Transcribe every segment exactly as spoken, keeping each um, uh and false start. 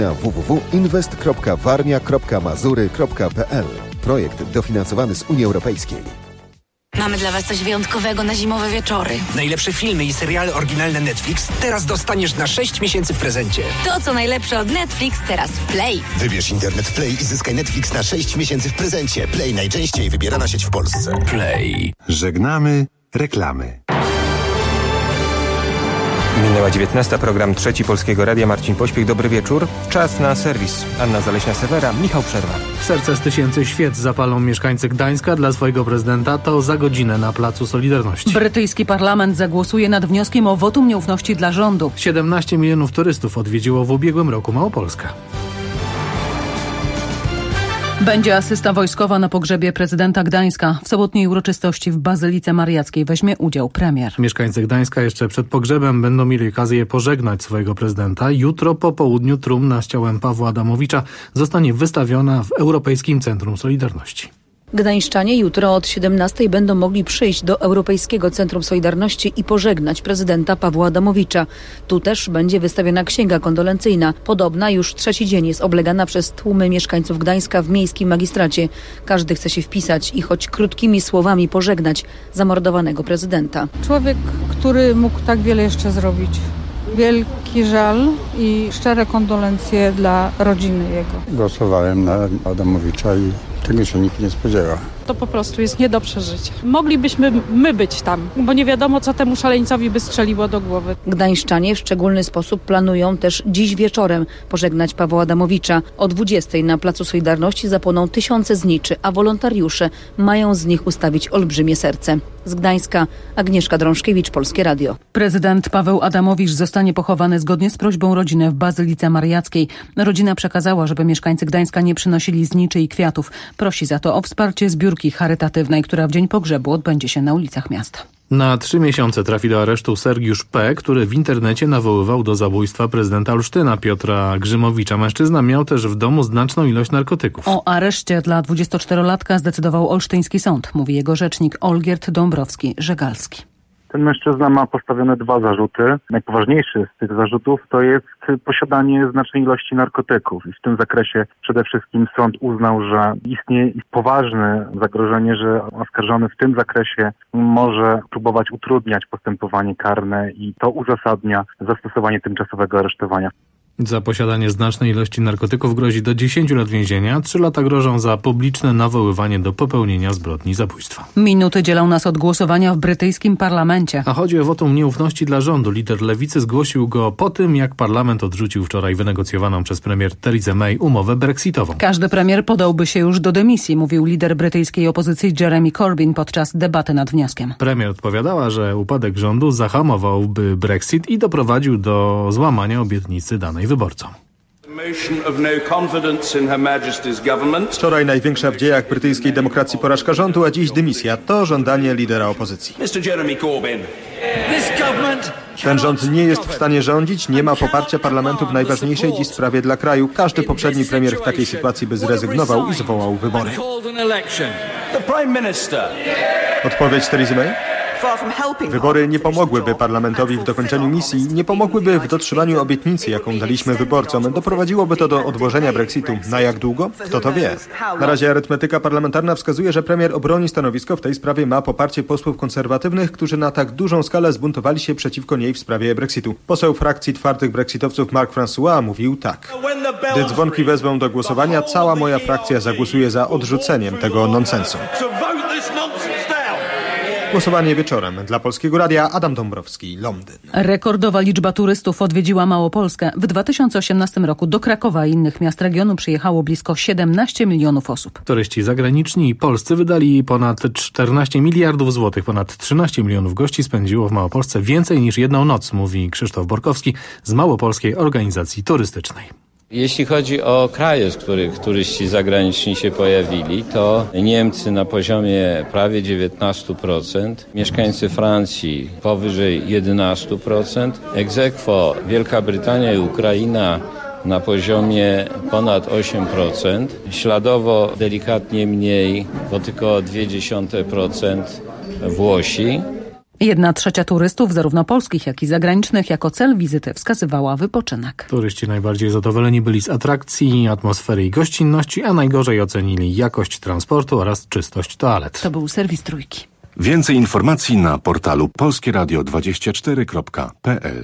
w w w kropka inwest kropka warmia kropka mazury kropka p l. Projekt dofinansowany z Unii Europejskiej. Mamy dla Was coś wyjątkowego na zimowe wieczory. Najlepsze filmy i seriale oryginalne Netflix teraz dostaniesz na sześć miesięcy w prezencie. To, co najlepsze od Netflix, teraz w Play. Wybierz Internet Play i zyskaj Netflix na sześć miesięcy w prezencie. Play, najczęściej wybierana sieć w Polsce. Play. Żegnamy reklamy. Minęła dziewiętnasta, program Trzeci Polskiego Radia, Marcin Pośpiech, dobry wieczór. Czas na serwis. Anna Zaleśna-Sewera, Michał Przerwa. Serce z tysięcy świec zapalą mieszkańcy Gdańska dla swojego prezydenta, to za godzinę na Placu Solidarności. Brytyjski parlament zagłosuje nad wnioskiem o wotum nieufności dla rządu. siedemnaście milionów turystów odwiedziło w ubiegłym roku Małopolskę. Będzie asysta wojskowa na pogrzebie prezydenta Gdańska. W sobotniej uroczystości w Bazylice Mariackiej weźmie udział premier. Mieszkańcy Gdańska jeszcze przed pogrzebem będą mieli okazję pożegnać swojego prezydenta. Jutro po południu trumna z ciałem Pawła Adamowicza zostanie wystawiona w Europejskim Centrum Solidarności. Gdańszczanie jutro od siedemnastej będą mogli przyjść do Europejskiego Centrum Solidarności i pożegnać prezydenta Pawła Adamowicza. Tu też będzie wystawiona księga kondolencyjna. Podobna już trzeci dzień jest oblegana przez tłumy mieszkańców Gdańska w miejskim magistracie. Każdy chce się wpisać i choć krótkimi słowami pożegnać zamordowanego prezydenta. Człowiek, który mógł tak wiele jeszcze zrobić. Wielki żal i szczere kondolencje dla rodziny jego. Głosowałem na Adamowicza i tego się nikt nie spodziewa. To po prostu jest nie do przeżycia. Moglibyśmy my być tam, bo nie wiadomo, co temu szaleńcowi by strzeliło do głowy. Gdańszczanie w szczególny sposób planują też dziś wieczorem pożegnać Pawła Adamowicza. O dwudziestej na Placu Solidarności zapłoną tysiące zniczy, a wolontariusze mają z nich ustawić olbrzymie serce. Z Gdańska Agnieszka Drążkiewicz, Polskie Radio. Prezydent Paweł Adamowicz zostanie pochowany zgodnie z prośbą rodziny w Bazylice Mariackiej. Rodzina przekazała, żeby mieszkańcy Gdańska nie przynosili zniczy i kwiatów. Prosi za to o wsparcie zbiórki charytatywnej, która w dzień pogrzebu odbędzie się na ulicach miasta. Na trzy miesiące trafi do aresztu Sergiusz P., który w internecie nawoływał do zabójstwa prezydenta Olsztyna Piotra Grzymowicza. Mężczyzna miał też w domu znaczną ilość narkotyków. O areszcie dla dwudziestoczterolatka zdecydował olsztyński sąd, mówi jego rzecznik Olgierd Dąbrowski-Żegalski. Ten mężczyzna ma postawione dwa zarzuty. Najpoważniejszy z tych zarzutów to jest posiadanie znacznej ilości narkotyków. I w tym zakresie przede wszystkim sąd uznał, że istnieje poważne zagrożenie, że oskarżony w tym zakresie może próbować utrudniać postępowanie karne i to uzasadnia zastosowanie tymczasowego aresztowania. Za posiadanie znacznej ilości narkotyków grozi do dziesięciu lat więzienia, trzy lata grożą za publiczne nawoływanie do popełnienia zbrodni zabójstwa. Minuty dzielą nas od głosowania w brytyjskim parlamencie. A chodzi o wotum nieufności dla rządu. Lider lewicy zgłosił go po tym, jak parlament odrzucił wczoraj wynegocjowaną przez premier Teresę May umowę brexitową. Każdy premier podałby się już do dymisji, mówił lider brytyjskiej opozycji Jeremy Corbyn podczas debaty nad wnioskiem. Premier odpowiadała, że upadek rządu zahamowałby Brexit i doprowadził do złamania obietnicy danej wyborcom. Wczoraj największa w dziejach brytyjskiej demokracji porażka rządu, a dziś dymisja. To żądanie lidera opozycji. Ten rząd nie jest w stanie rządzić, nie ma poparcia parlamentu w najważniejszej dziś sprawie dla kraju. Każdy poprzedni premier w takiej sytuacji by zrezygnował i zwołał wybory. Odpowiedź Teresy May? Wybory nie pomogłyby parlamentowi w dokończeniu misji, nie pomogłyby w dotrzymaniu obietnicy, jaką daliśmy wyborcom. Doprowadziłoby to do odłożenia Brexitu. Na jak długo? Kto to wie? Na razie arytmetyka parlamentarna wskazuje, że premier obroni stanowisko w tej sprawie, ma poparcie posłów konserwatywnych, którzy na tak dużą skalę zbuntowali się przeciwko niej w sprawie Brexitu. Poseł frakcji twardych brexitowców Mark François mówił tak. Gdy dzwonki wezwą do głosowania, cała moja frakcja zagłosuje za odrzuceniem tego nonsensu. Głosowanie wieczorem. Dla Polskiego Radia Adam Dąbrowski, Londyn. Rekordowa liczba turystów odwiedziła Małopolskę. W dwa tysiące osiemnastym roku do Krakowa i innych miast regionu przyjechało blisko siedemnaście milionów osób. Turyści zagraniczni i polscy wydali ponad czternaście miliardów złotych. Ponad trzynaście milionów gości spędziło w Małopolsce więcej niż jedną noc, mówi Krzysztof Borkowski z Małopolskiej Organizacji Turystycznej. Jeśli chodzi o kraje, z których turyści zagraniczni się pojawili, to Niemcy na poziomie prawie dziewiętnaście procent, mieszkańcy Francji powyżej jedenaście procent, ex aequo Wielka Brytania i Ukraina na poziomie ponad osiem procent, śladowo delikatnie mniej, bo tylko zero przecinek dwa procent Włosi. Jedna trzecia turystów, zarówno polskich, jak i zagranicznych, jako cel wizyty wskazywała wypoczynek. Turyści najbardziej zadowoleni byli z atrakcji, atmosfery i gościnności, a najgorzej ocenili jakość transportu oraz czystość toalet. To był serwis Trójki. Więcej informacji na portalu polskie radio dwadzieścia cztery kropka p l.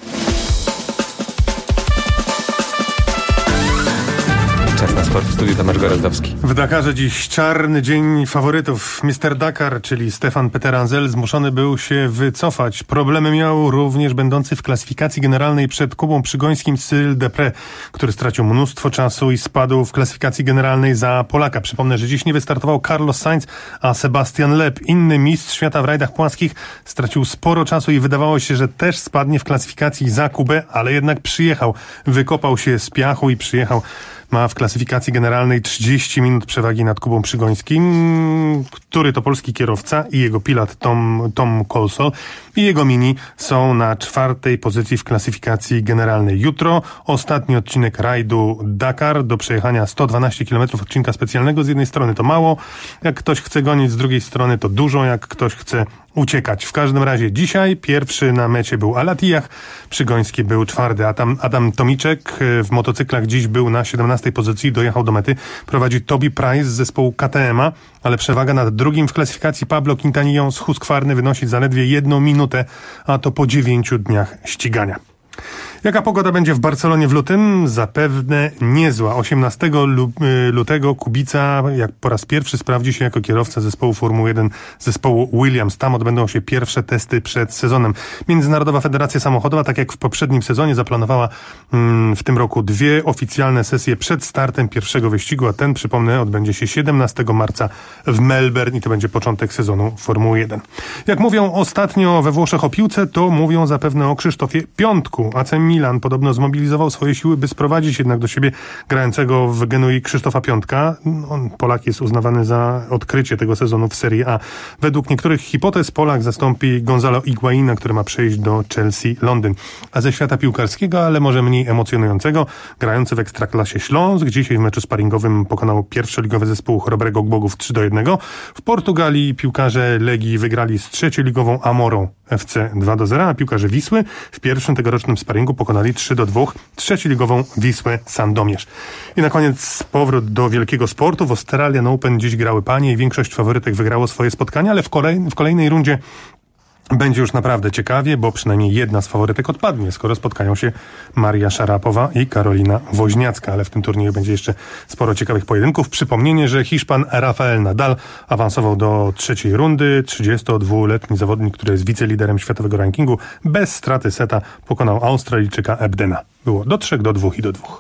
Czas na sport w studiu Tomasz Gorozdowski. W Dakarze dziś czarny dzień faworytów. mister Dakar, czyli Stefan Peteranzel, zmuszony był się wycofać. Problemy miał również będący w klasyfikacji generalnej przed Kubą Przygońskim Cyril Deprez, który stracił mnóstwo czasu i spadł w klasyfikacji generalnej za Polaka. Przypomnę, że dziś nie wystartował Carlos Sainz, a Sebastian Loeb, inny mistrz świata w rajdach płaskich, stracił sporo czasu i wydawało się, że też spadnie w klasyfikacji za Kubę, ale jednak przyjechał. Wykopał się z piachu i przyjechał. Ma w klasyfikacji generalnej trzydzieści minut przewagi nad Kubą Przygońskim, który to polski kierowca i jego pilot Tom, Tom Colsall i jego Mini są na czwartej pozycji w klasyfikacji generalnej. Jutro ostatni odcinek rajdu Dakar do przejechania sto dwanaście kilometrów odcinka specjalnego. Z jednej strony to mało, jak ktoś chce gonić, z drugiej strony to dużo, jak ktoś chce uciekać. W każdym razie dzisiaj pierwszy na mecie był Al Attiyah, Przygoński był czwarty. Adam, Adam Tomiczek w motocyklach dziś był na siedemnastej pozycji, dojechał do mety. Prowadzi Toby Price z zespołu K T M a, ale przewaga nad drugim w klasyfikacji Pablo Quintanillon z Husqvarny wynosi zaledwie jedną minutę, a to po dziewięciu dniach ścigania. Jaka pogoda będzie w Barcelonie w lutym? Zapewne niezła. osiemnastego lutego Kubica jak po raz pierwszy sprawdzi się jako kierowca zespołu Formuły jeden, zespołu Williams. Tam odbędą się pierwsze testy przed sezonem. Międzynarodowa Federacja Samochodowa, tak jak w poprzednim sezonie, zaplanowała mm, w tym roku dwie oficjalne sesje przed startem pierwszego wyścigu, a ten, przypomnę, odbędzie się siedemnastego marca w Melbourne i to będzie początek sezonu Formuły jeden. Jak mówią ostatnio we Włoszech o piłce, to mówią zapewne o Krzysztofie Piątku. A C Milan podobno zmobilizował swoje siły, by sprowadzić jednak do siebie grającego w Genui Krzysztofa Piątka. On, Polak, jest uznawany za odkrycie tego sezonu w Serie A. Według niektórych hipotez Polak zastąpi Gonzalo Higuaina, który ma przejść do Chelsea Londyn. A ze świata piłkarskiego, ale może mniej emocjonującego, grający w Ekstraklasie Śląsk dzisiaj w meczu sparingowym pokonał pierwszoligowy zespół Chrobrego Głogów trzy do jednego. W Portugalii piłkarze Legii wygrali z trzecioligową Amorą F C dwa do zera, a piłkarze Wisły w pierwszym tegorocznym sparingu pokonali trzy do dwóch trzecioligową Wisłę Sandomierz. I na koniec powrót do wielkiego sportu. W Australian Open dziś grały panie i większość faworytek wygrało swoje spotkania, ale w, kolej, w kolejnej rundzie będzie już naprawdę ciekawie, bo przynajmniej jedna z faworytek odpadnie, skoro spotkają się Maria Szarapowa i Karolina Woźniacka, ale w tym turnieju będzie jeszcze sporo ciekawych pojedynków. Przypomnienie, że Hiszpan Rafael Nadal awansował do trzeciej rundy. trzydziestodwuletni zawodnik, który jest wiceliderem światowego rankingu, bez straty seta pokonał Australijczyka Ebdena. Było do trzech, do dwóch i do dwóch.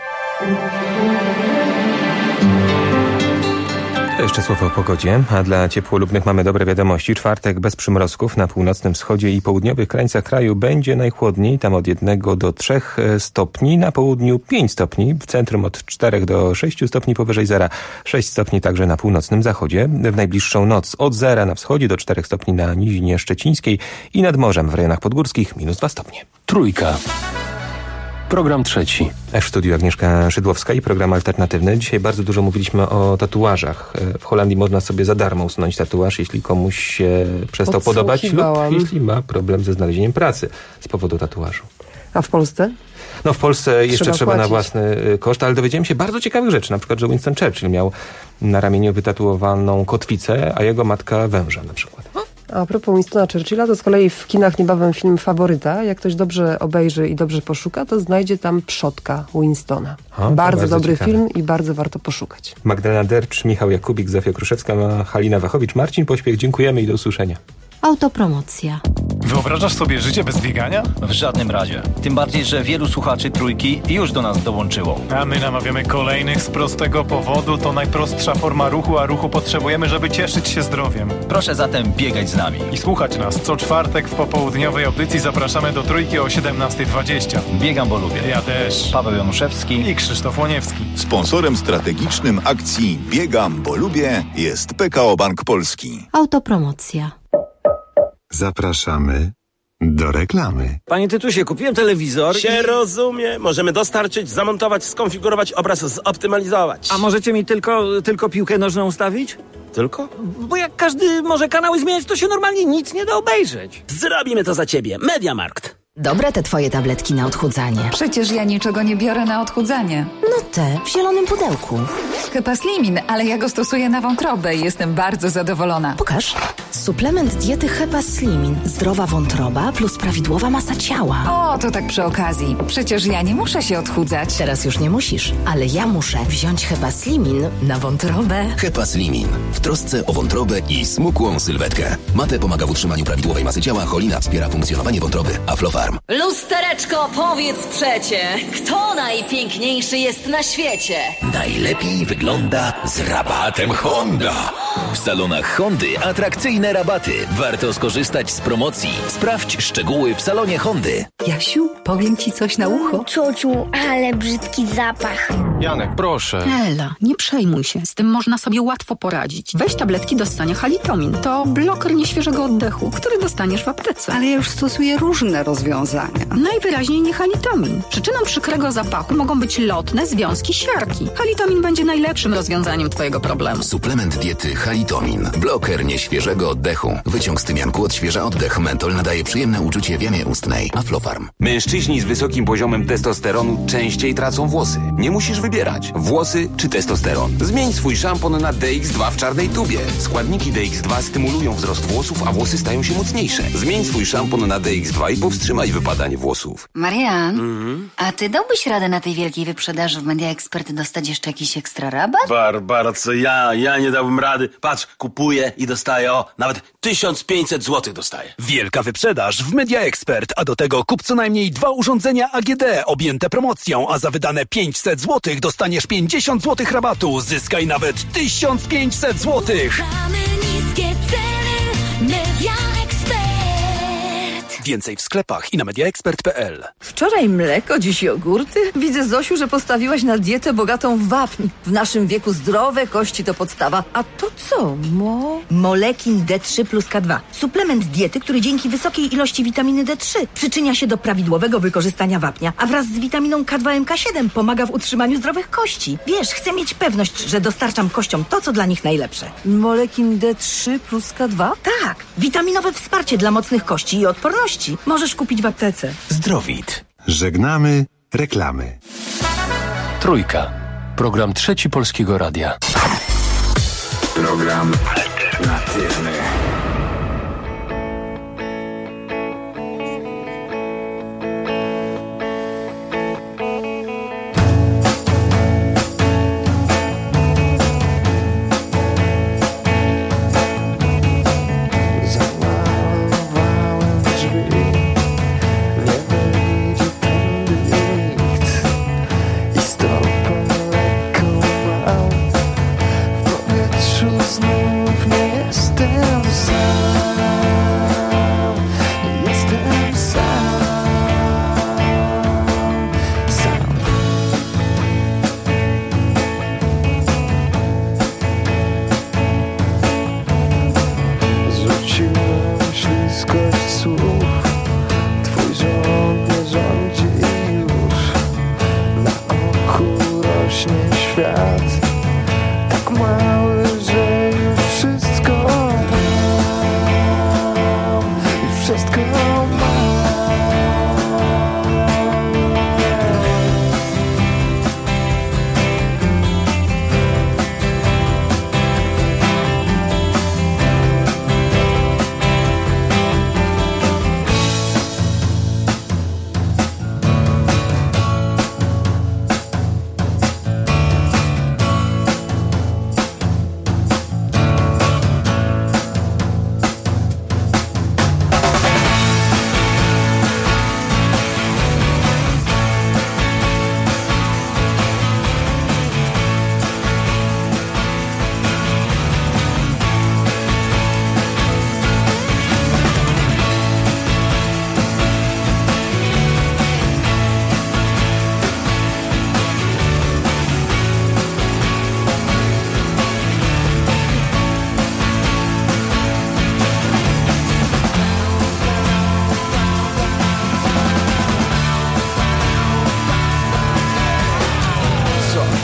To jeszcze słowo o pogodzie, a dla ciepłolubnych mamy dobre wiadomości. Czwartek bez przymrozków na północnym wschodzie i południowych krańcach kraju będzie najchłodniej, tam od jednego do trzech stopni, na południu pięć stopni, w centrum od czterech do sześciu stopni powyżej zera, sześć stopni także na północnym zachodzie. W najbliższą noc od zera na wschodzie do czterech stopni na nizinie szczecińskiej i nad morzem w rejonach podgórskich minus dwa stopnie. Trójka. Program trzeci. W studiu Agnieszka Szydłowska i program alternatywny. Dzisiaj bardzo dużo mówiliśmy o tatuażach. W Holandii można sobie za darmo usunąć tatuaż, jeśli komuś się przestał podobać lub jeśli ma problem ze znalezieniem pracy z powodu tatuażu. A w Polsce? No w Polsce jeszcze trzeba, trzeba na własny koszt, ale dowiedziałem się bardzo ciekawych rzeczy. Na przykład, że Winston Churchill miał na ramieniu wytatuowaną kotwicę, a jego matka węża na przykład. A propos Winstona Churchilla, to z kolei w kinach niebawem film Faworyta. Jak ktoś dobrze obejrzy i dobrze poszuka, to znajdzie tam przodka Winstona. A, bardzo, bardzo dobry ciekawe. Film i bardzo warto poszukać. Magdalena Dercz, Michał Jakubik, Zofia Kruszewska, Halina Wachowicz, Marcin Pośpiech. Dziękujemy i do usłyszenia. Autopromocja. Wyobrażasz sobie życie bez biegania? W żadnym razie. Tym bardziej, że wielu słuchaczy Trójki już do nas dołączyło. A my namawiamy kolejnych z prostego powodu. To najprostsza forma ruchu, a ruchu potrzebujemy, żeby cieszyć się zdrowiem. Proszę zatem biegać z nami. I słuchać nas. Co czwartek w popołudniowej audycji zapraszamy do Trójki o siedemnasta dwadzieścia. Biegam, bo lubię. Ja też. Paweł Januszewski i Krzysztof Łoniewski. Sponsorem strategicznym akcji Biegam, bo lubię jest P K O Bank Polski. Autopromocja. Zapraszamy do reklamy. Panie Tytusie, kupiłem telewizor Się i... rozumie. Możemy dostarczyć, zamontować, skonfigurować obraz, zoptymalizować. A możecie mi tylko, tylko piłkę nożną ustawić? Tylko? Bo jak każdy może kanały zmieniać, to się normalnie nic nie da obejrzeć. Zrobimy to za ciebie. Mediamarkt. Dobre te twoje tabletki na odchudzanie. Przecież ja niczego nie biorę na odchudzanie. No te, w zielonym pudełku. Hepaslimin, ale ja go stosuję na wątrobę i jestem bardzo zadowolona. Pokaż. Suplement diety Hepaslimin. Zdrowa wątroba plus prawidłowa masa ciała. O, to tak przy okazji. Przecież ja nie muszę się odchudzać. Teraz już nie musisz, ale ja muszę wziąć Hepaslimin na wątrobę. Hepaslimin. W trosce o wątrobę i smukłą sylwetkę. Mate pomaga w utrzymaniu prawidłowej masy ciała, cholina wspiera funkcjonowanie wątroby, a Flofarm. Lustereczko, powiedz przecie, kto najpiękniejszy jest na świecie? Najlepiej wygląda z rabatem Honda. W salonach Hondy atrakcyjne rabaty. Warto skorzystać z promocji. Sprawdź szczegóły w salonie Hondy. Jasiu, powiem ci coś na ucho. Ciociu, ale brzydki zapach. Janek, proszę. Ela, nie przejmuj się. Z tym można sobie łatwo poradzić. Weź tabletki do ssania Halitomin. To bloker nieświeżego oddechu, który dostaniesz w aptece. Ale ja już stosuję różne rozwiązania. Najwyraźniej nie Halitomin. Przyczyną przykrego zapachu mogą być lotne związki świerki. Halitomin będzie najlepszym rozwiązaniem twojego problemu. Suplement diety Halitomin. Bloker nieświeżego oddechu. Wyciąg z tymianku odświeża oddech. Mentol nadaje przyjemne uczucie w jamie ustnej. Aflofarm. Mężczyźni z wysokim poziomem testosteronu częściej tracą włosy. Nie musisz wybierać. Włosy czy testosteron. Zmień swój szampon na D X dwa w czarnej tubie. Składniki D X dwa stymulują wzrost włosów, a włosy stają się mocniejsze. Zmień swój szampon na D X dwa i powstrzymaj wypadanie włosów. Marian, Mhm. a ty dałbyś radę na tej wielkiej wyprzedaży w Media Expert dostać jeszcze jakiś ekstra rabat? Barbara, co ja? Ja nie dałbym rady. Patrz, kupuję i dostaję, o, nawet tysiąc pięćset złotych dostaję. Wielka wyprzedaż w Media Expert, a do tego kup co najmniej dwa urządzenia A G D objęte promocją, a za wydane pięćset złotych dostaniesz pięćdziesiąt złotych rabatu. Zyskaj nawet tysiąc pięćset złotych. Mamy niskie ceny, Media Expert. Więcej w sklepach i na mediaexpert kropka p l. Wczoraj mleko, dziś jogurty. Widzę, Zosiu, że postawiłaś na dietę bogatą w wapń. W naszym wieku zdrowe kości to podstawa. A to co, mo? Molekin D trzy plus K dwa. Suplement diety, który dzięki wysokiej ilości witaminy D trzy przyczynia się do prawidłowego wykorzystania wapnia, a wraz z witaminą K dwa M K siedem pomaga w utrzymaniu zdrowych kości. Wiesz, chcę mieć pewność, że dostarczam kościom to, co dla nich najlepsze. Molekin D trzy plus K dwa? Tak, witaminowe wsparcie dla mocnych kości i odporności. Możesz kupić w aptece. Zdrowit. Żegnamy reklamy. Trójka. Program Trzeci Polskiego Radia. Program alternatywny. Znów nie jestem sam.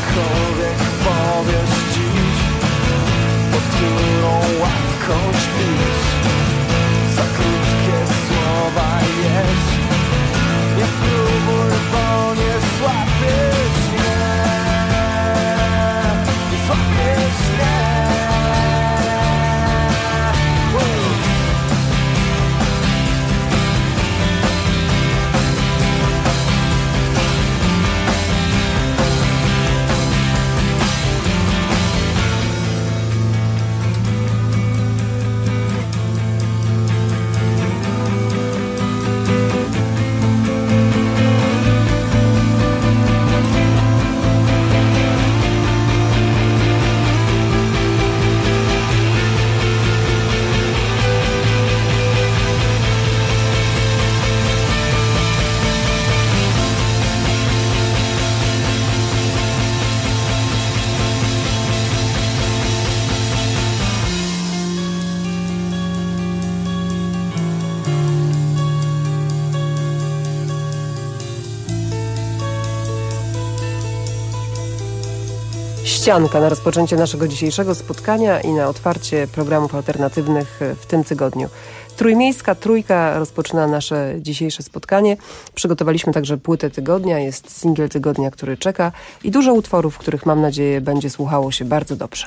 cokolwiek powiesz dziś, pod którą ławką śpisz. Za krótkie słowa jeść, nie próbuj, bo nie złapiesz mnie, nie złapiesz mnie. Ścianka na rozpoczęcie naszego dzisiejszego spotkania i na otwarcie programów alternatywnych w tym tygodniu. Trójmiejska Trójka rozpoczyna nasze dzisiejsze spotkanie. Przygotowaliśmy także płytę tygodnia, jest singiel tygodnia, który czeka i dużo utworów, których mam nadzieję będzie słuchało się bardzo dobrze.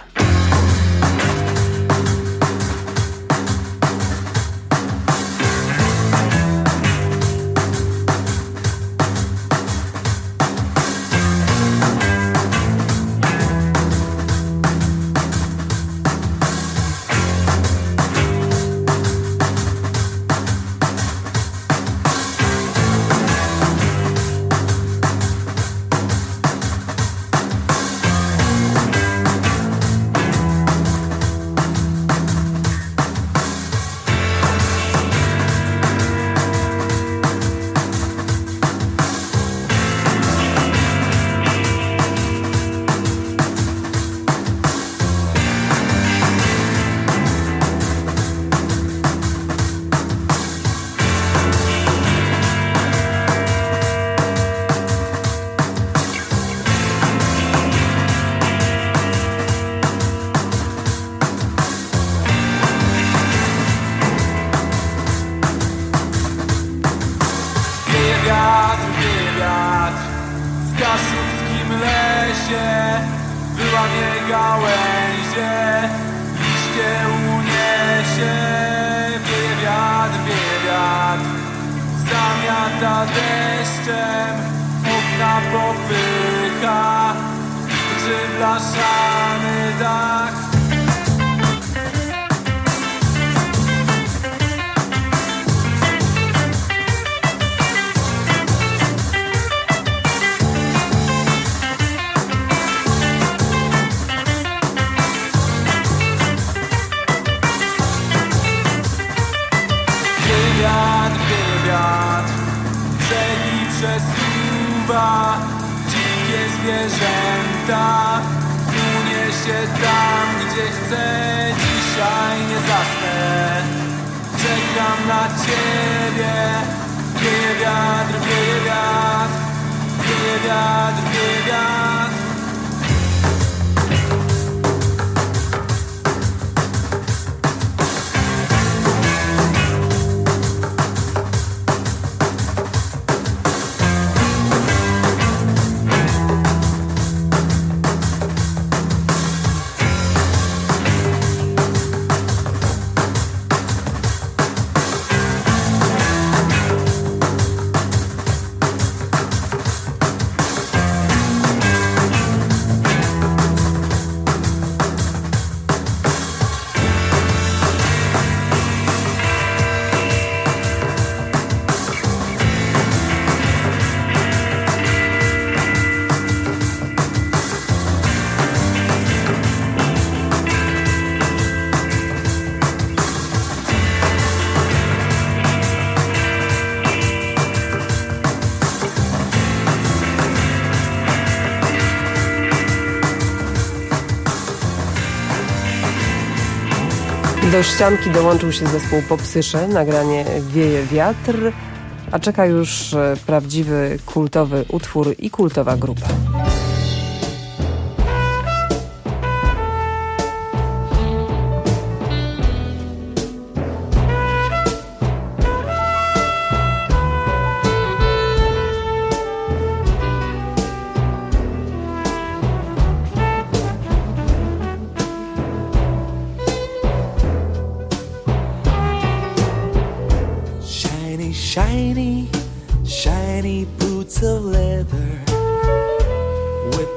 Do ścianki dołączył się zespół Popsysze, nagranie Wieje wiatr, a czeka już prawdziwy kultowy utwór i kultowa grupa.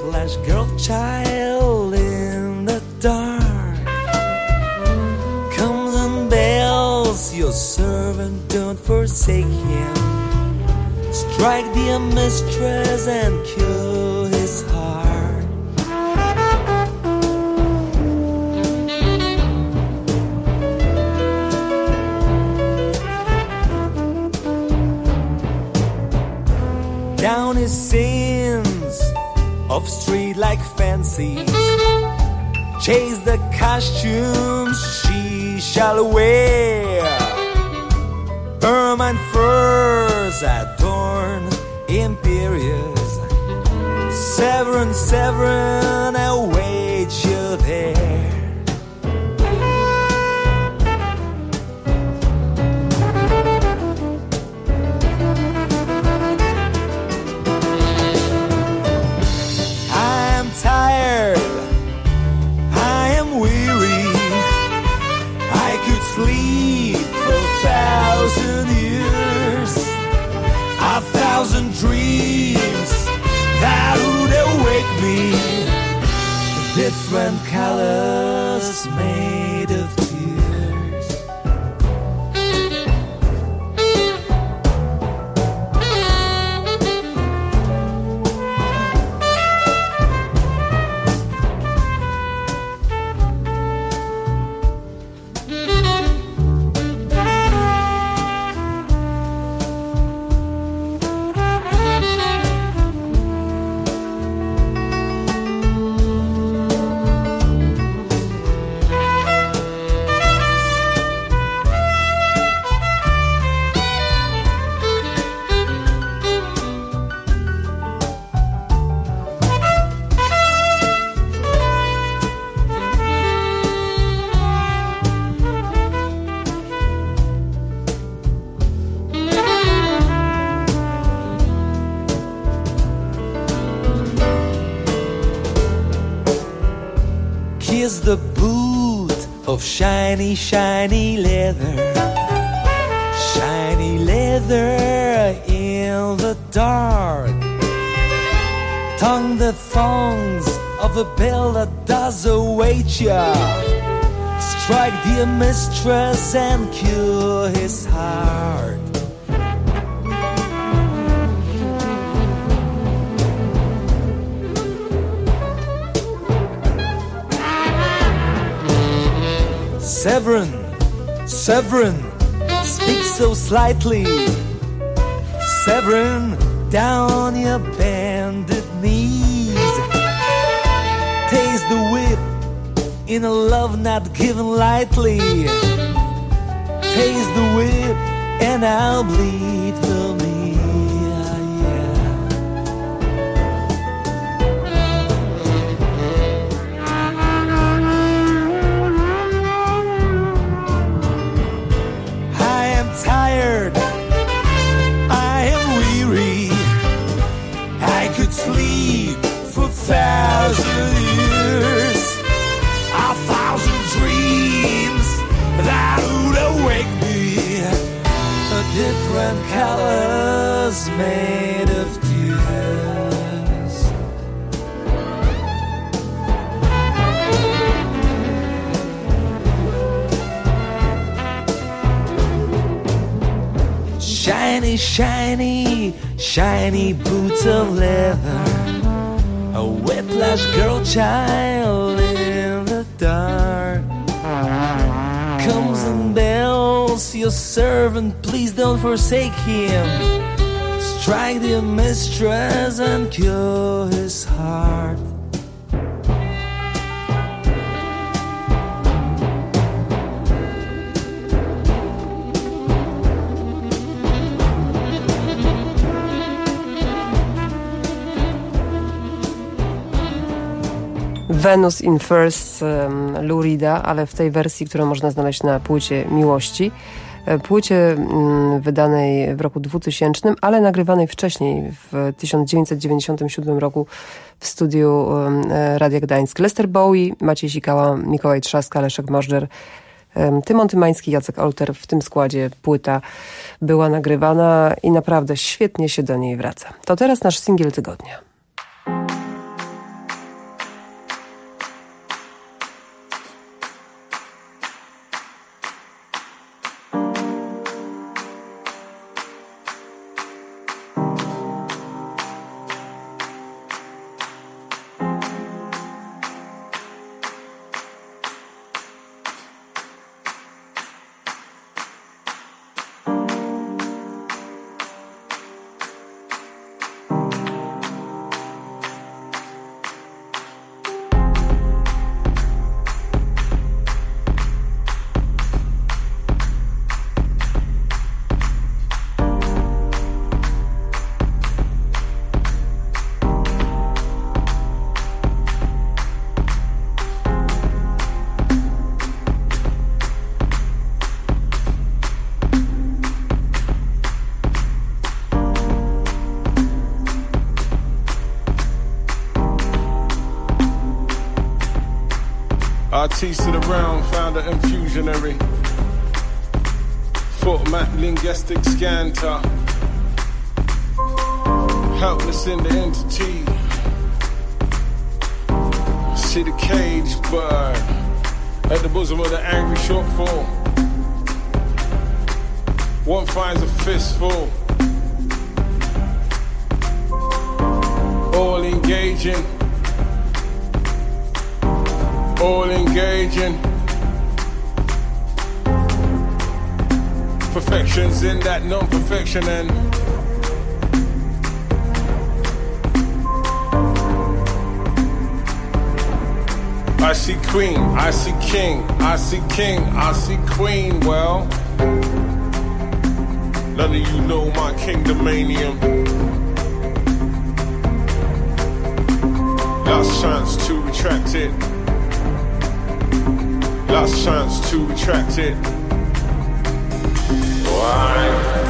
whiplash girl child in the dark comes and bells your servant, don't forsake him. Strike the mistress and kill his heart. Down his sins of street-like fancies, chase the costumes she shall wear. Ermine furs adorn imperious. Severin, Severin, await you there. I am tired, I am weary. I could sleep for a thousand years, a thousand dreams that would awake me, different colors made of tears. Kiss the boot of shiny, shiny leather, shiny leather in the dark. Tongue the thongs of a bell that does await ya. Strike the mistress and cure his heart. Severin, Severin, speak so slightly. Severin, down on your bended knees. Taste the whip in a love not given lightly. Taste the whip and I'll bleed for me. Tired, I am weary. I could sleep for a thousand years, a thousand dreams that would awake me, different colors made of tears. Shiny, shiny, shiny boots of leather, a whiplash girl child in the dark. Comes and bells, your servant, please don't forsake him. Strike the mistress and cure his heart. Venus in Furs um, Lou Reeda, ale w tej wersji, którą można znaleźć na płycie Miłości. Płycie um, wydanej w roku dwutysięcznym, ale nagrywanej wcześniej, w tysiąc dziewięćset dziewięćdziesiątym siódmym roku w studiu um, Radia Gdańsk. Lester Bowie, Maciej Sikała, Mikołaj Trzaska, Leszek Możdżer, um, Tymon Tymański, Jacek Olter. W tym składzie płyta była nagrywana i naprawdę świetnie się do niej wraca. To teraz nasz singiel tygodnia. Artiste of the realm, founder and fusionary. Foot map, linguistic scanter. Helpless in the entity. See the cage bird at the bosom of the angry shortfall. One finds a fistful. All engaging. All engaging. Perfections in that non-perfection and I see queen, I see king, I see king, I see queen. Well, none of you know my kingdomanium. Last chance to retract it. Last chance to retract it. Why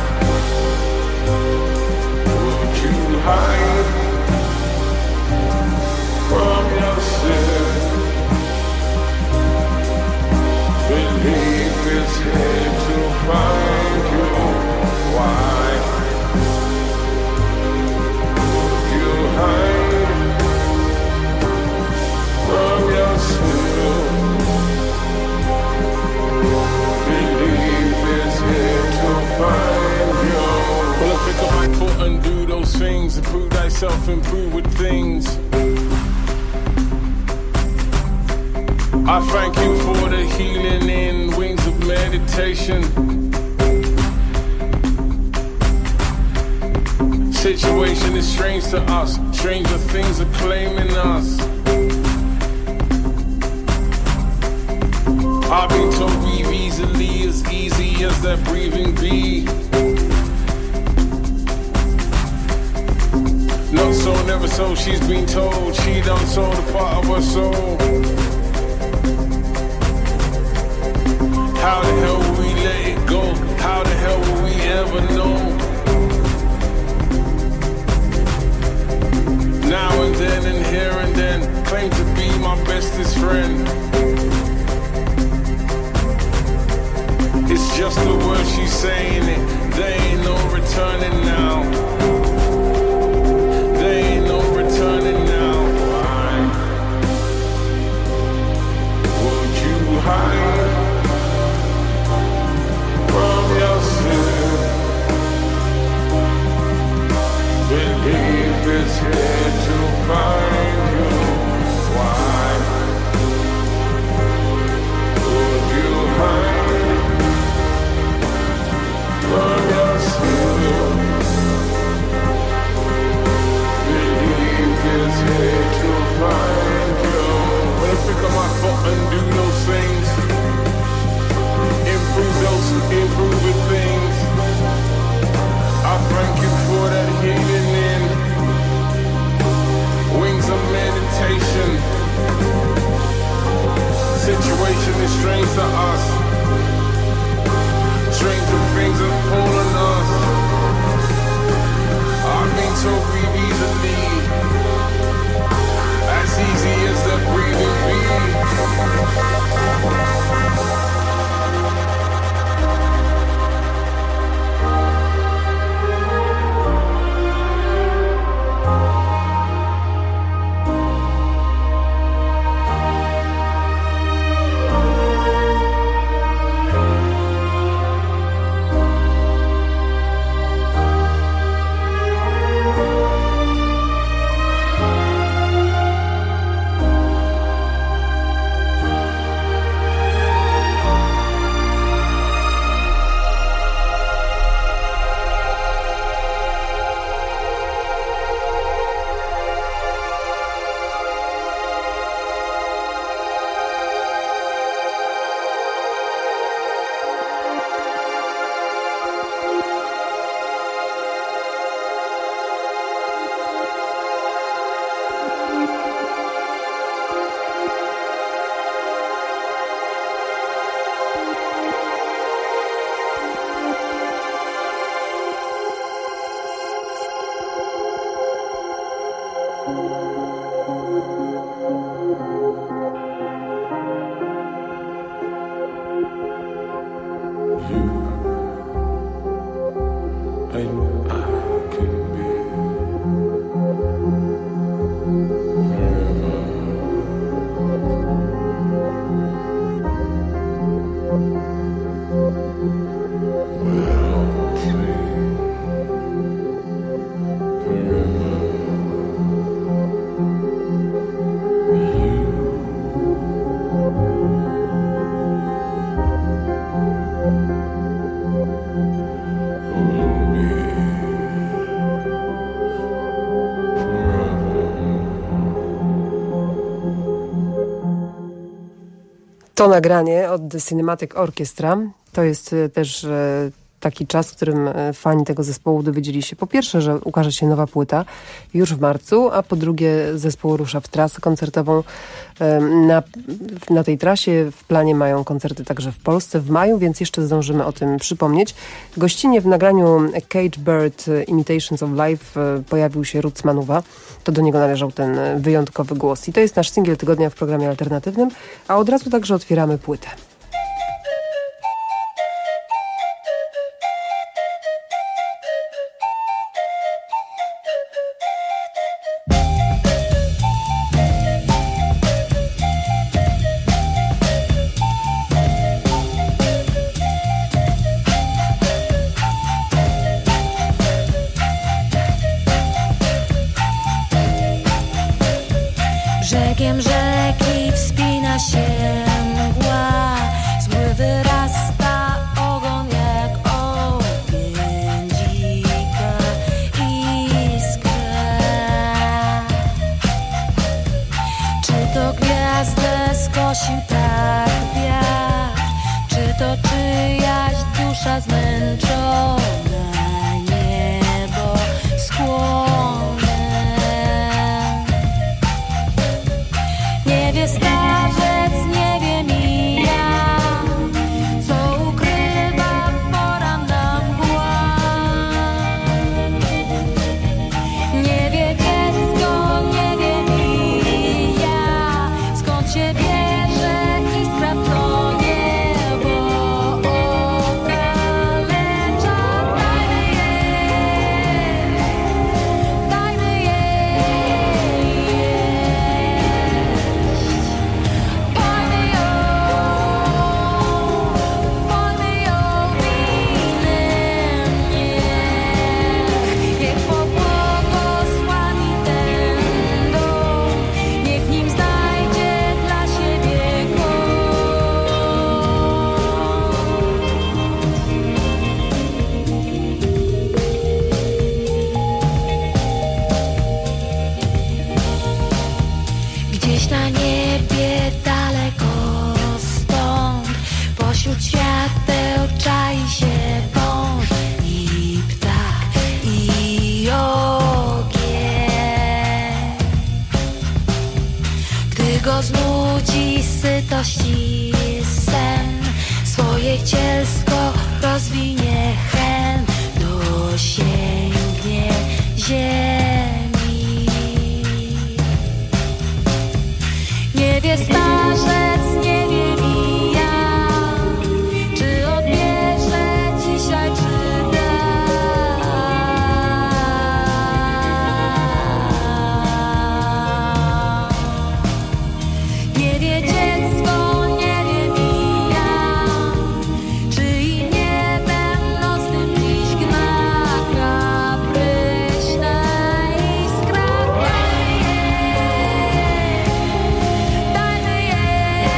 would you hide from yourself? Believe it's here to find you. Why would you hide from yourself? Believe it's here to find you. Well, I pick up my foot and do those things. Improve thyself, improve with things. I thank you for the healing in wings of meditation. Situation is strange to us. Stranger things are claiming us. I've been told breathe easily, as easy as that breathing be. Not so, never so, she's been told. She done so, the part of her soul. How the hell will we let it go? How the hell will we ever know? Now and then and here and then, claim to be my bestest friend. It's just the word she's saying it. There ain't no returning now. There ain't no returning now. Why would you hide from yourself? Believe it's here to find you. Why would you hide from yourself? To nagranie od The Cinematic Orchestra to jest też taki czas, w którym fani tego zespołu dowiedzieli się po pierwsze, że ukaże się nowa płyta już w marcu, a po drugie zespół rusza w trasę koncertową. Na, na tej trasie w planie mają koncerty także w Polsce w maju, więc jeszcze zdążymy o tym przypomnieć. Gościnnie w nagraniu A Cage Bird Imitations of Life pojawił się Ruth Manuwa. To do niego należał ten wyjątkowy głos. I to jest nasz singiel tygodnia w programie alternatywnym, a od razu także otwieramy płytę. Brzegiem rzeki wspina się mgła, z mgły wyrasta ogon jak ogień dzika iskra. Czy to gwiazdę skosił tak wiatr, czy to czyjaś dusza zmęczona niebo skłonne? Nie wie starzec, nie wiem i ja, co ukrywa poranna mgła. Nie wie dziecko, nie wiem i ja, skąd się bierze iskra, co niebo okalecza. Dajmy jej, dajmy jej. Gdzieś na niebie daleko stąd, pośród świateł czai się wąż i ptak i ogień. Gdy go znudzi sytości sen, swoje cielsko rozwinie hen, dosięgnie ziemi. Nie wie starzec, nie wie i ja, czy odbierze dzisiaj, czy da. Nie wie dziecko, nie wiem i ja, czy i niebem nocnym dziś gna kapryśna iskra. Dajmy jej, dajmy jej.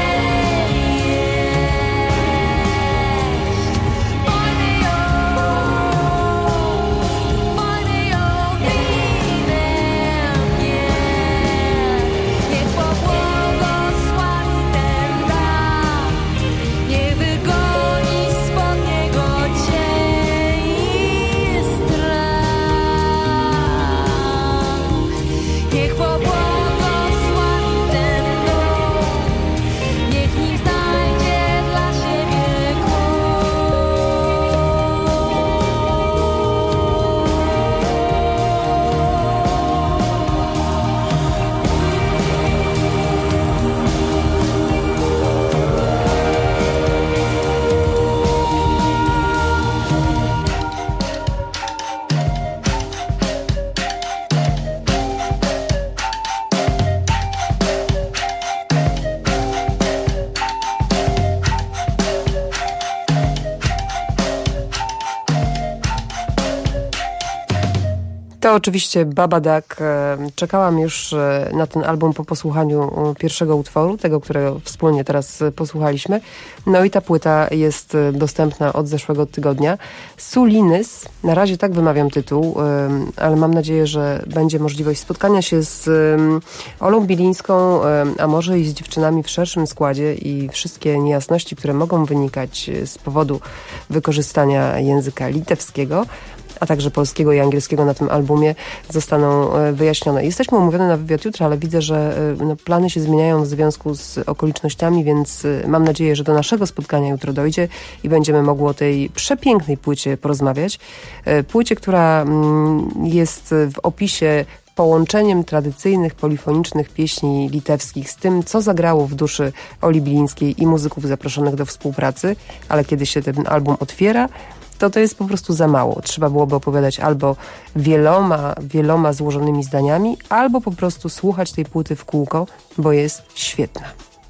To oczywiście Baba Duck. Czekałam już na ten album po posłuchaniu pierwszego utworu, tego, którego wspólnie teraz posłuchaliśmy. No i ta płyta jest dostępna od zeszłego tygodnia. Sulinys, na razie tak wymawiam tytuł, ale mam nadzieję, że będzie możliwość spotkania się z Olą Bilińską, a może i z dziewczynami w szerszym składzie i wszystkie niejasności, które mogą wynikać z powodu wykorzystania języka litewskiego, a także polskiego i angielskiego na tym albumie, zostaną wyjaśnione. Jesteśmy umówione na wywiad jutra, ale widzę, że no, plany się zmieniają w związku z okolicznościami, więc mam nadzieję, że do naszego spotkania jutro dojdzie i będziemy mogli o tej przepięknej płycie porozmawiać. Płycie, która jest w opisie połączeniem tradycyjnych, polifonicznych pieśni litewskich z tym, co zagrało w duszy Oli Bilińskiej i muzyków zaproszonych do współpracy, ale kiedy się ten album otwiera, to to jest po prostu za mało. Trzeba byłoby opowiadać albo wieloma, wieloma złożonymi zdaniami, albo po prostu słuchać tej płyty w kółko, bo jest świetna.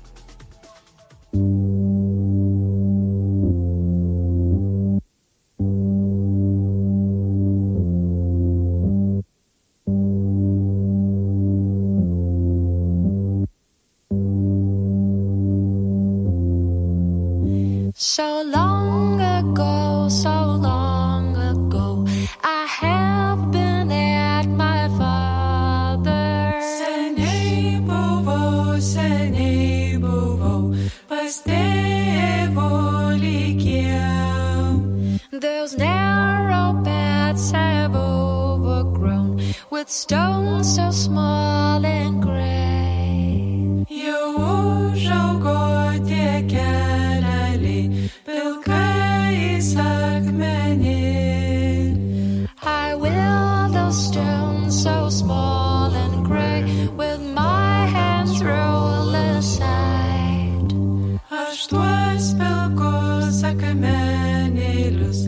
So long ago, so long ago, I have been at my father's. Seniai buvau, seniai buvau, pas tėvų likiem. Those narrow paths have overgrown with stones so small and gray. Jau užaugo tie keleliai pilkais akmenin. I will those stones so small and gray with my hands roll aside. Aš tuos pilkus akmenėlius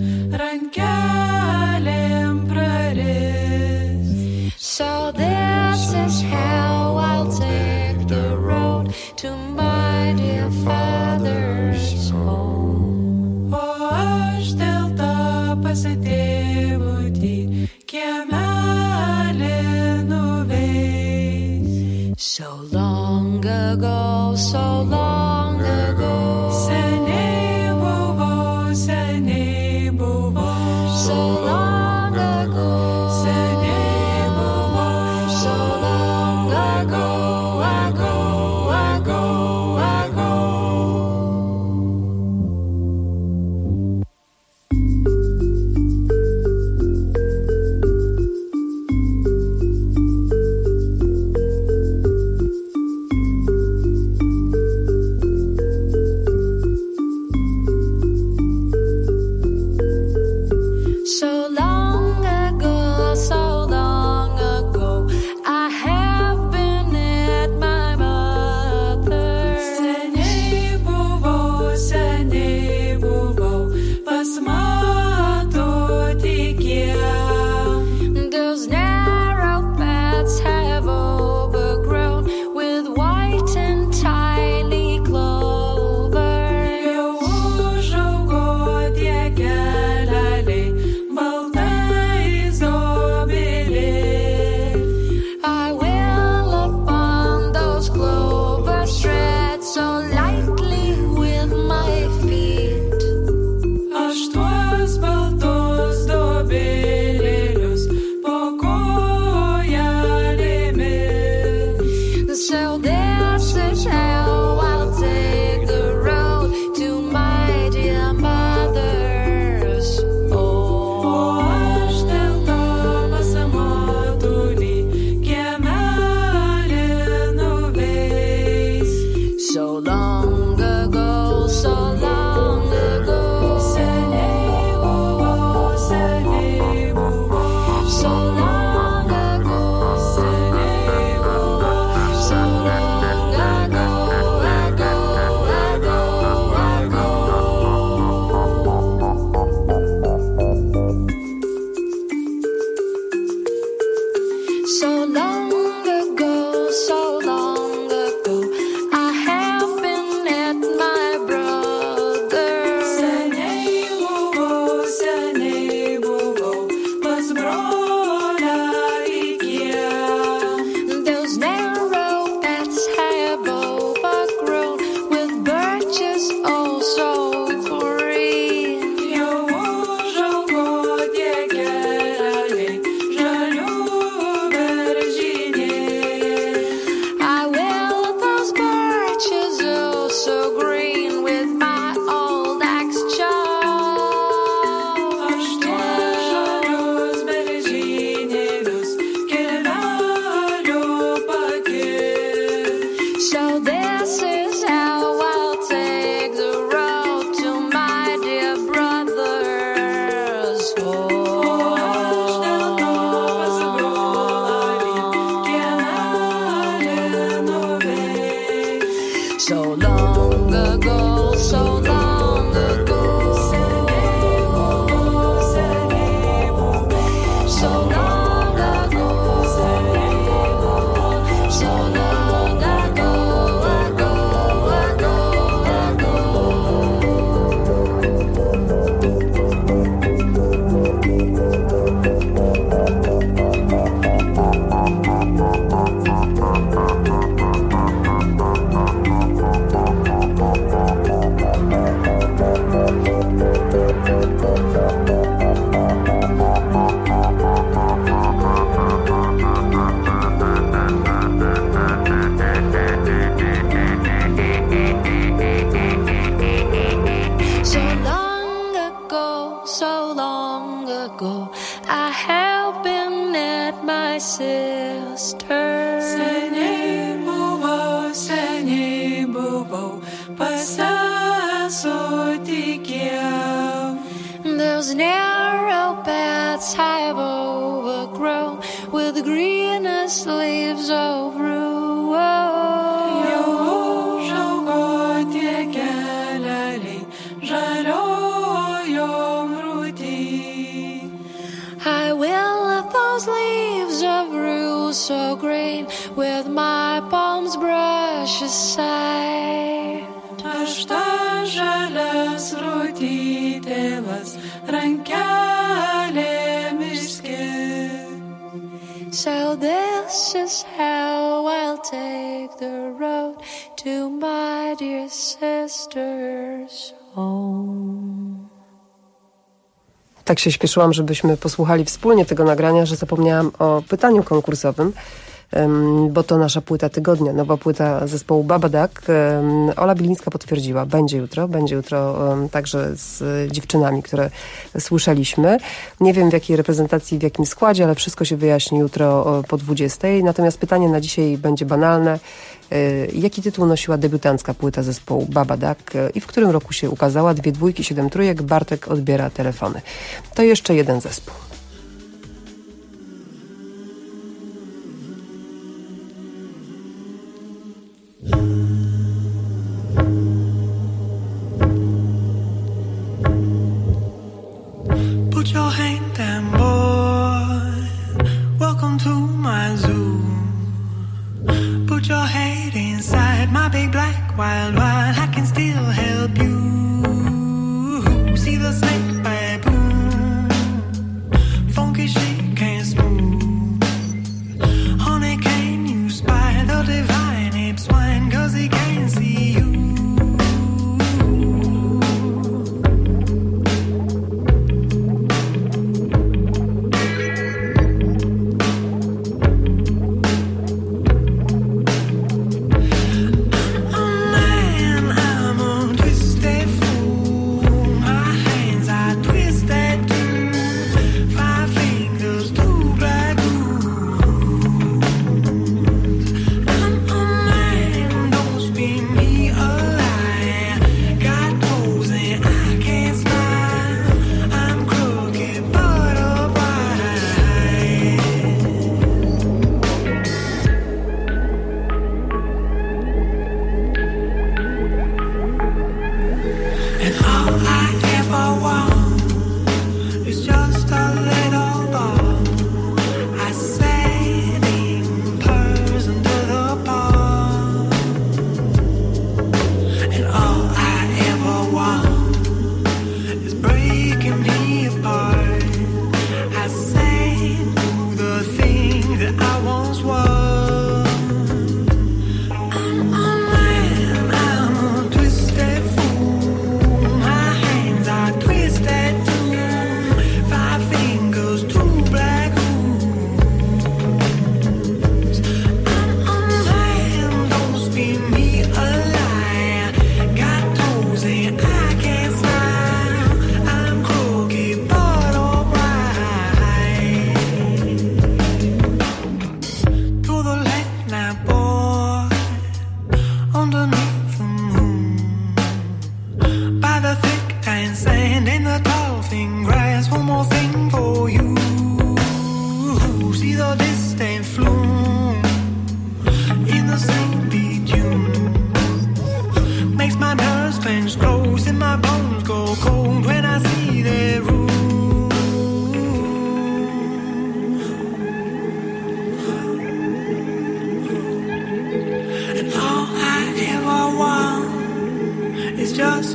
rankelėm praris. So this is how I'll take the road to my dear father's home. O aš dėl to pasitėvutį kiemelį nuveis. So long ago, so long ago. Seniai buvau, seniai buvau. So long ago. Seniai buvau, so long ago, ago, ago, ago. So long ago, so long ago, I have been at my mother's. Seniai buvau, seniai buvau, pas matutį kiemą. Those narrow paths have overgrown with white and tiny clover. Jau užaugo tie keleliai baltais obeiliais. I will upon those clover tread so lightly with my feet. Aš tuos baltus dobėlėlius po kojelėmis. So this is how I'll take the road to my dear mother's home. O aš dėl to pasamotulį kiemelį nuveis. So long ago, so long ago. Seniai buvau, seniai buvau. So long ago. Seniai buvau, so long ago, So this is how I'll take the road to my dear brother's home. So long ago, so long ago, so long ago, so long ago, ago, ago, ago. So long ago, so long ago, I have been at my sister's. Those narrow paths I've overgrown with greenest leaves of rue. I will let those leaves of rue so green with my palms brush aside. So this is how I'll take the road to my dear sister's home. Tak się śpieszyłam, żebyśmy posłuchali wspólnie tego nagrania, że zapomniałam o pytaniu konkursowym, bo to nasza płyta tygodnia, nowa płyta zespołu Babadak. Ola Bilińska potwierdziła, będzie jutro, będzie jutro także z dziewczynami, które słyszeliśmy. Nie wiem w jakiej reprezentacji, w jakim składzie, ale wszystko się wyjaśni jutro po dwudziestej. Natomiast pytanie na dzisiaj będzie banalne. Jaki tytuł nosiła debiutancka płyta zespołu Babadak i w którym roku się ukazała? Dwie dwójki, siedem trójek, Bartek odbiera telefony. To jeszcze jeden zespół. Put your hand down, boy. Welcome to my zoo. Put your head inside my big black wild wild. I can still help you. See the snake baboon, funky chic and smooth. Honey, can you spy the divine ape swine? 'Cause he can't see you. I'm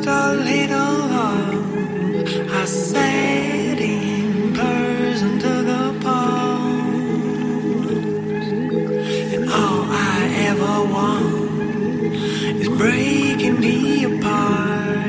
just a little love. I sat in person to the pause, and all I ever want is breaking me apart.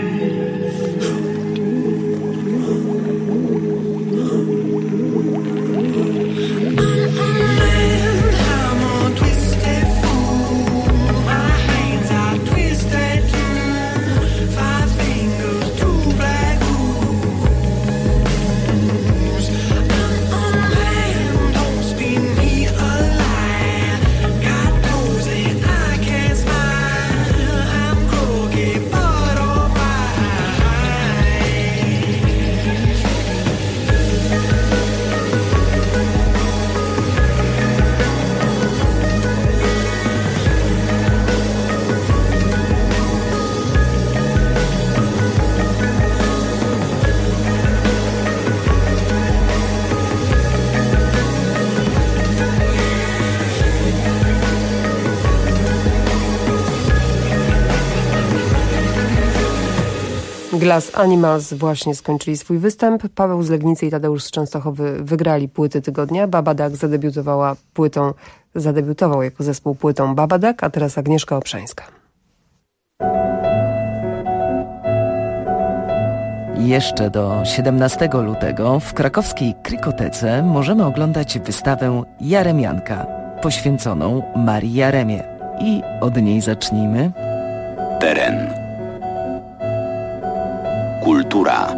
Glass Animals właśnie skończyli swój występ. Paweł z Legnicy i Tadeusz z Częstochowy wygrali płyty tygodnia. Babadak zadebiutowała płytą, zadebiutował jako zespół płytą Babadak, a teraz Agnieszka Obszańska. Jeszcze do siedemnastego lutego w krakowskiej Krikotece możemy oglądać wystawę Jaremianka, poświęconą Marii Jaremie. I od niej zacznijmy. Teren. Kultura.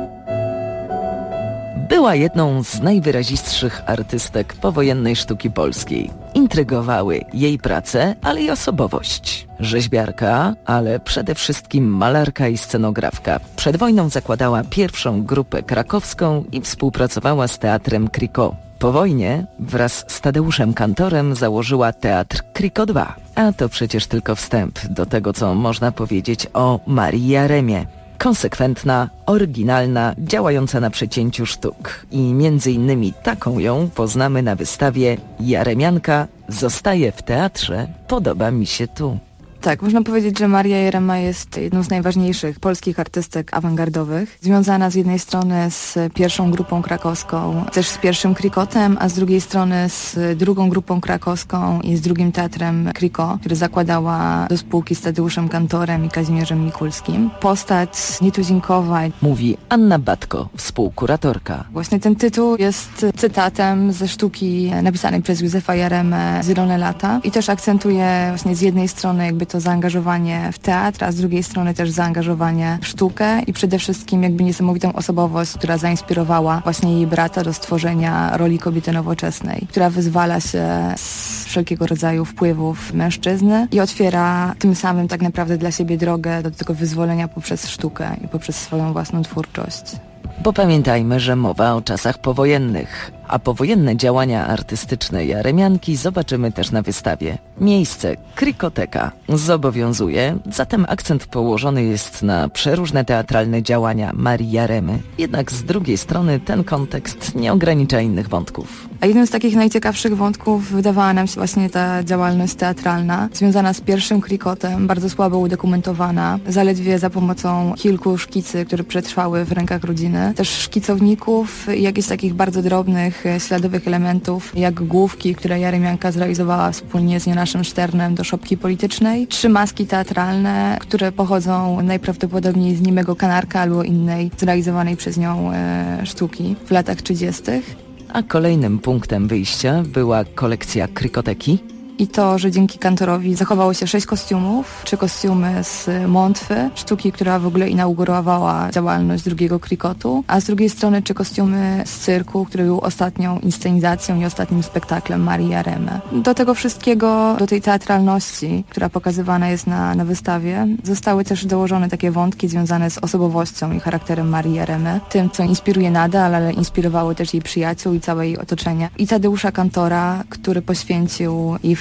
Była jedną z najwyrazistszych artystek powojennej sztuki polskiej. Intrygowały jej prace, ale i osobowość. Rzeźbiarka, ale przede wszystkim malarka i scenografka. Przed wojną zakładała pierwszą grupę krakowską i współpracowała z Teatrem Kriko. Po wojnie wraz z Tadeuszem Kantorem założyła Teatr Kriko dwa. A to przecież tylko wstęp do tego, co można powiedzieć o Marii Jaremie. Konsekwentna, oryginalna, działająca na przecięciu sztuk. I między innymi taką ją poznamy na wystawie Jaremianka zostaje w teatrze, podoba mi się tu. Tak, można powiedzieć, że Maria Jarema jest jedną z najważniejszych polskich artystek awangardowych. Związana z jednej strony z pierwszą grupą krakowską, też z pierwszym Krikotem, a z drugiej strony z drugą grupą krakowską i z drugim teatrem Kriko, który zakładała do spółki z Tadeuszem Kantorem i Kazimierzem Mikulskim. Postać nietuzinkowa. Mówi Anna Batko, współkuratorka. Właśnie ten tytuł jest cytatem ze sztuki napisanej przez Józefa Jaremę Zielone lata i też akcentuje właśnie z jednej strony jakby to zaangażowanie w teatr, a z drugiej strony też zaangażowanie w sztukę i przede wszystkim jakby niesamowitą osobowość, która zainspirowała właśnie jej brata do stworzenia roli kobiety nowoczesnej, która wyzwala się z wszelkiego rodzaju wpływów mężczyzny i otwiera tym samym tak naprawdę dla siebie drogę do tego wyzwolenia poprzez sztukę i poprzez swoją własną twórczość. Bo pamiętajmy, że mowa o czasach powojennych, a powojenne działania artystyczne Jaremianki zobaczymy też na wystawie. Miejsce Krikoteka zobowiązuje, zatem akcent położony jest na przeróżne teatralne działania Marii Jaremy. Jednak z drugiej strony ten kontekst nie ogranicza innych wątków. A jednym z takich najciekawszych wątków wydawała nam się właśnie ta działalność teatralna, związana z pierwszym Krikotem, bardzo słabo udokumentowana, zaledwie za pomocą kilku szkicy, które przetrwały w rękach rodziny. Też szkicowników i jakichś takich bardzo drobnych, śladowych elementów, jak główki, które Jaremianka zrealizowała wspólnie z Jonaszem Szternem do Szopki Politycznej. Trzy maski teatralne, które pochodzą najprawdopodobniej z Niemego Kanarka albo innej zrealizowanej przez nią e, sztuki w latach trzydziestych. A kolejnym punktem wyjścia była kolekcja Krikoteki. I to, że dzięki Kantorowi zachowało się sześć kostiumów, trzy kostiumy z Montwy, sztuki, która w ogóle inaugurowała działalność drugiego Krikotu, a z drugiej strony trzy kostiumy z cyrku, który był ostatnią inscenizacją i ostatnim spektaklem Marii Jaremy. Do tego wszystkiego, do tej teatralności, która pokazywana jest na, na wystawie, zostały też dołożone takie wątki związane z osobowością i charakterem Marii Jaremy, tym, co inspiruje nadal, ale inspirowało też jej przyjaciół i całe jej otoczenie. I Tadeusza Kantora, który poświęcił jej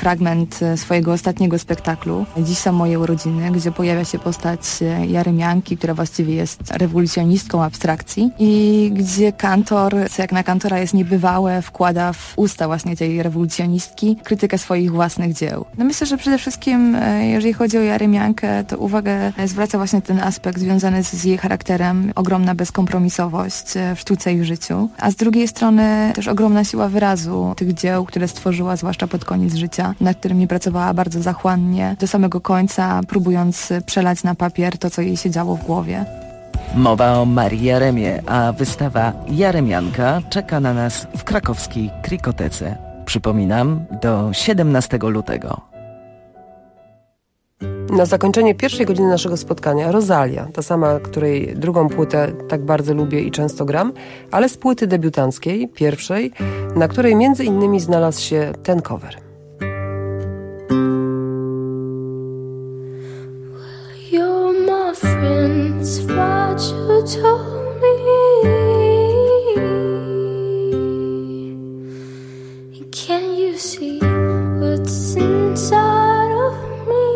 fragment swojego ostatniego spektaklu Dziś są moje urodziny, gdzie pojawia się postać Jarymianki, która właściwie jest rewolucjonistką abstrakcji i gdzie kantor, co jak na kantora jest niebywałe, wkłada w usta właśnie tej rewolucjonistki krytykę swoich własnych dzieł. No myślę, że przede wszystkim, jeżeli chodzi o Jarymiankę, to uwagę zwraca właśnie ten aspekt związany z jej charakterem, ogromna bezkompromisowość w sztuce i w życiu, a z drugiej strony też ogromna siła wyrazu tych dzieł, które stworzyła, zwłaszcza pod koniec życia, nad którymi pracowała bardzo zachłannie, do samego końca, próbując przelać na papier to, co jej się działo w głowie. Mowa o Marii Jaremie, a wystawa Jarymianka czeka na nas w krakowskiej Krikotece. Przypominam, do siedemnastego lutego. Na zakończenie pierwszej godziny naszego spotkania Rosalia, ta sama, której drugą płytę tak bardzo lubię i często gram, ale z płyty debiutanckiej, pierwszej, na której między innymi znalazł się ten cover. You're my friends, what you told me. Can you see what's inside of me?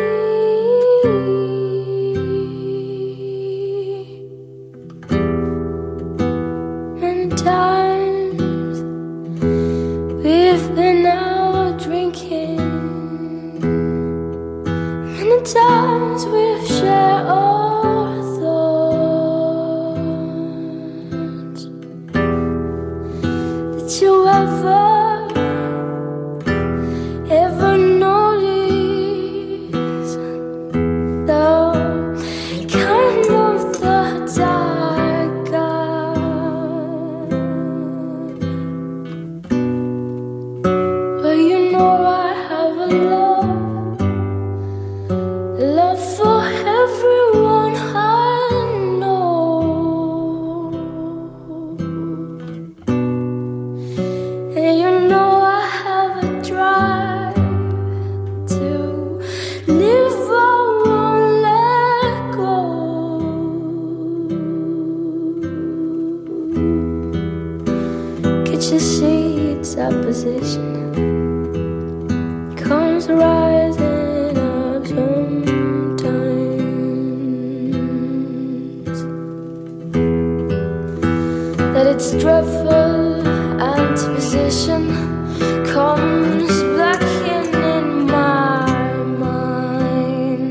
Many times we've been out drinking. Many times we've shared our thoughts. Did you ever ever notice the kind of thoughts I got? Well, you know I have a love, a love for everyone I know. And you know I have a drive to live, I won't let go. Could you see its opposition comes rising up sometimes? That its dreadful antiposition comes back in in my mind.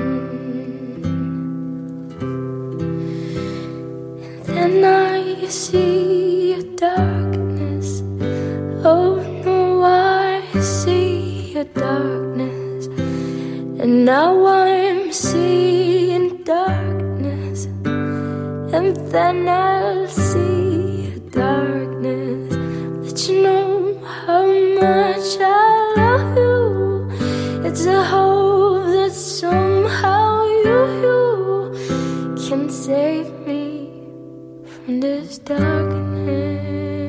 And then I see a darkness. Oh no, I see a darkness. And now I'm seeing darkness. And then I'll see a darkness. Let you know how much I love you. It's a hope that somehow you, you can save me from this darkness.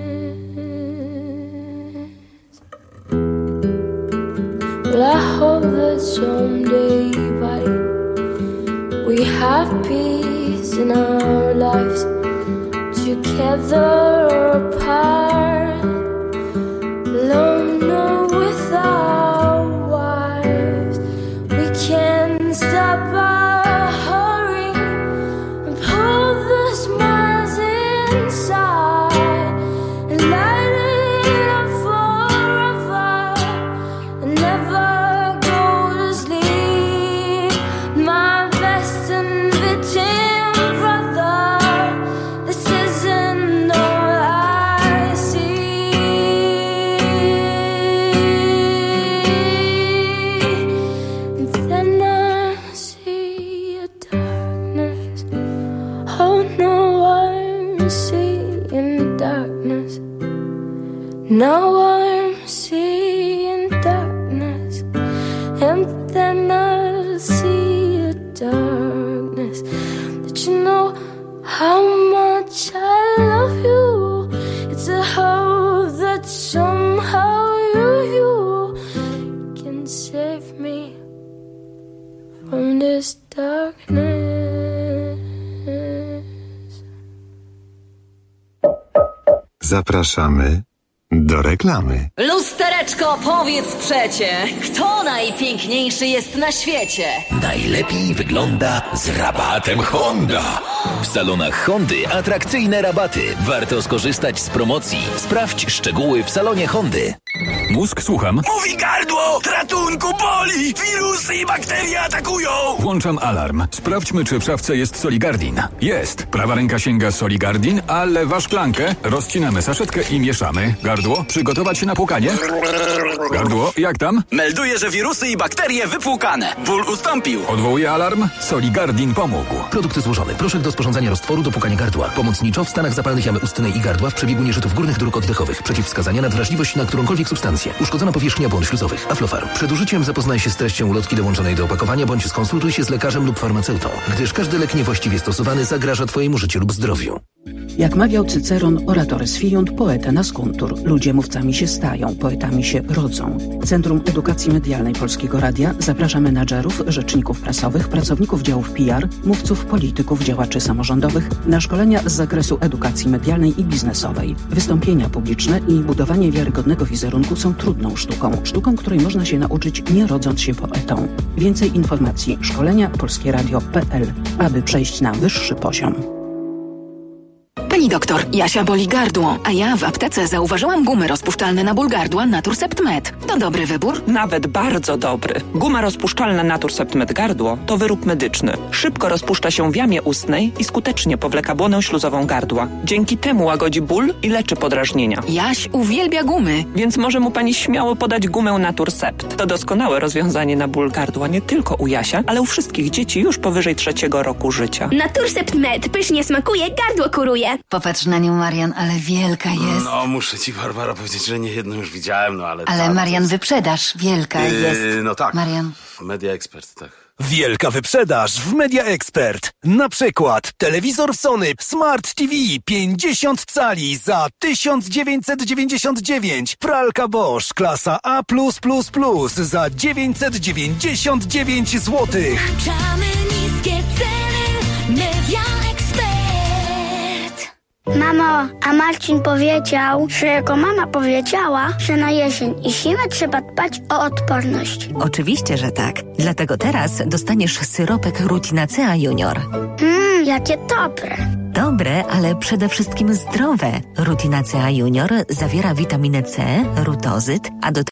Well, I hope that someday, right, we have peace in our lives, together or apart, alone or with our wives. We can stop our hurry and pull the smiles inside and light it up forever and never go to sleep. My best invitation, brother, this isn't all I see. And then I see a darkness. Oh no, I'm seeing darkness. Now I'm seeing darkness. And then I'll see a darkness. That you know how much I love you. It's a hope that somehow you, you can save me from this darkness. Zapraszamy do reklamy. Lustereczko Córeczko, powiedz przecie, kto najpiękniejszy jest na świecie? Najlepiej wygląda z rabatem Honda. W salonach Hondy atrakcyjne rabaty. Warto skorzystać z promocji. Sprawdź szczegóły w salonie Hondy. Mózg, słucham. Mówi gardło! Ratunku, boli! Wirusy i bakterie atakują! Włączam alarm. Sprawdźmy, czy w szafce jest Soligardin. Jest. Prawa ręka sięga Soligardin, a lewa szklankę. Rozcinamy saszetkę i mieszamy. Gardło, przygotować się na płukanie. Gardło, jak tam? Melduję, że wirusy i bakterie wypłukane. Ból ustąpił. Odwołuję alarm. Soligardin pomógł. Produkt złożony. Proszek do sporządzania roztworu do płukania gardła. Pomocniczo w stanach zapalnych jamy ustnej i gardła w przebiegu nieżytów górnych dróg oddechowych. Przeciwwskazania na wrażliwość na którąkolwiek substancję. Uszkodzona powierzchnia błon śluzowych. Aflofarm. Przed użyciem zapoznaj się z treścią ulotki dołączonej do opakowania bądź skonsultuj się z lekarzem lub farmaceutą, gdyż każdy lek niewłaściwie stosowany zagraża Twojemu życiu lub zdrowiu. Jak mawiał Cyceron, oratores fiunt, poeta nascuntur. Ludzie mówcami się stają, poetami się rodzą. Centrum Edukacji Medialnej Polskiego Radia zaprasza menadżerów, rzeczników prasowych, pracowników działów P R, mówców, polityków, działaczy samorządowych na szkolenia z zakresu edukacji medialnej i biznesowej. Wystąpienia publiczne i budowanie wiarygodnego wizerunku są trudną sztuką. Sztuką, której można się nauczyć nie rodząc się poetą. Więcej informacji szkolenia polskieradio kropka p l, aby przejść na wyższy poziom. Pani doktor, Jasia boli gardło, a ja w aptece zauważyłam gumy rozpuszczalne na ból gardła Naturcept Med. To dobry wybór? Nawet bardzo dobry. Guma rozpuszczalna Naturcept Med gardło to wyrób medyczny. Szybko rozpuszcza się w jamie ustnej i skutecznie powleka błonę śluzową gardła. Dzięki temu łagodzi ból i leczy podrażnienia. Jaś uwielbia gumy. Więc może mu pani śmiało podać gumę Naturcept. To doskonałe rozwiązanie na ból gardła nie tylko u Jasia, ale u wszystkich dzieci już powyżej trzeciego roku życia. Naturcept Med pysznie smakuje, gardło kuruje. Popatrz na nią, Marian, ale wielka jest. No, muszę ci, Barbara, powiedzieć, że nie jedną już widziałem, no ale... Ale tam, Marian, jest... wyprzedaż, wielka yy, jest. No tak. Marian. Media Expert, tak. Wielka wyprzedaż w Media Expert. Na przykład telewizor Sony Smart T V pięćdziesiąt cali za tysiąc dziewięćset dziewięćdziesiąt dziewięć. Pralka Bosch klasa A plus plus plus za dziewięćset dziewięćdziesiąt dziewięć złotych. Czamy niskie ceny, Media Expert. Mamo, a Marcin powiedział, że jego mama powiedziała, że na jesień i zimę trzeba dbać o odporność. Oczywiście, że tak. Dlatego teraz dostaniesz syropek Rutinacea Junior. Mmm, jakie dobre. Dobre, ale przede wszystkim zdrowe. Rutinacea Junior zawiera witaminę C, rutozyt, a do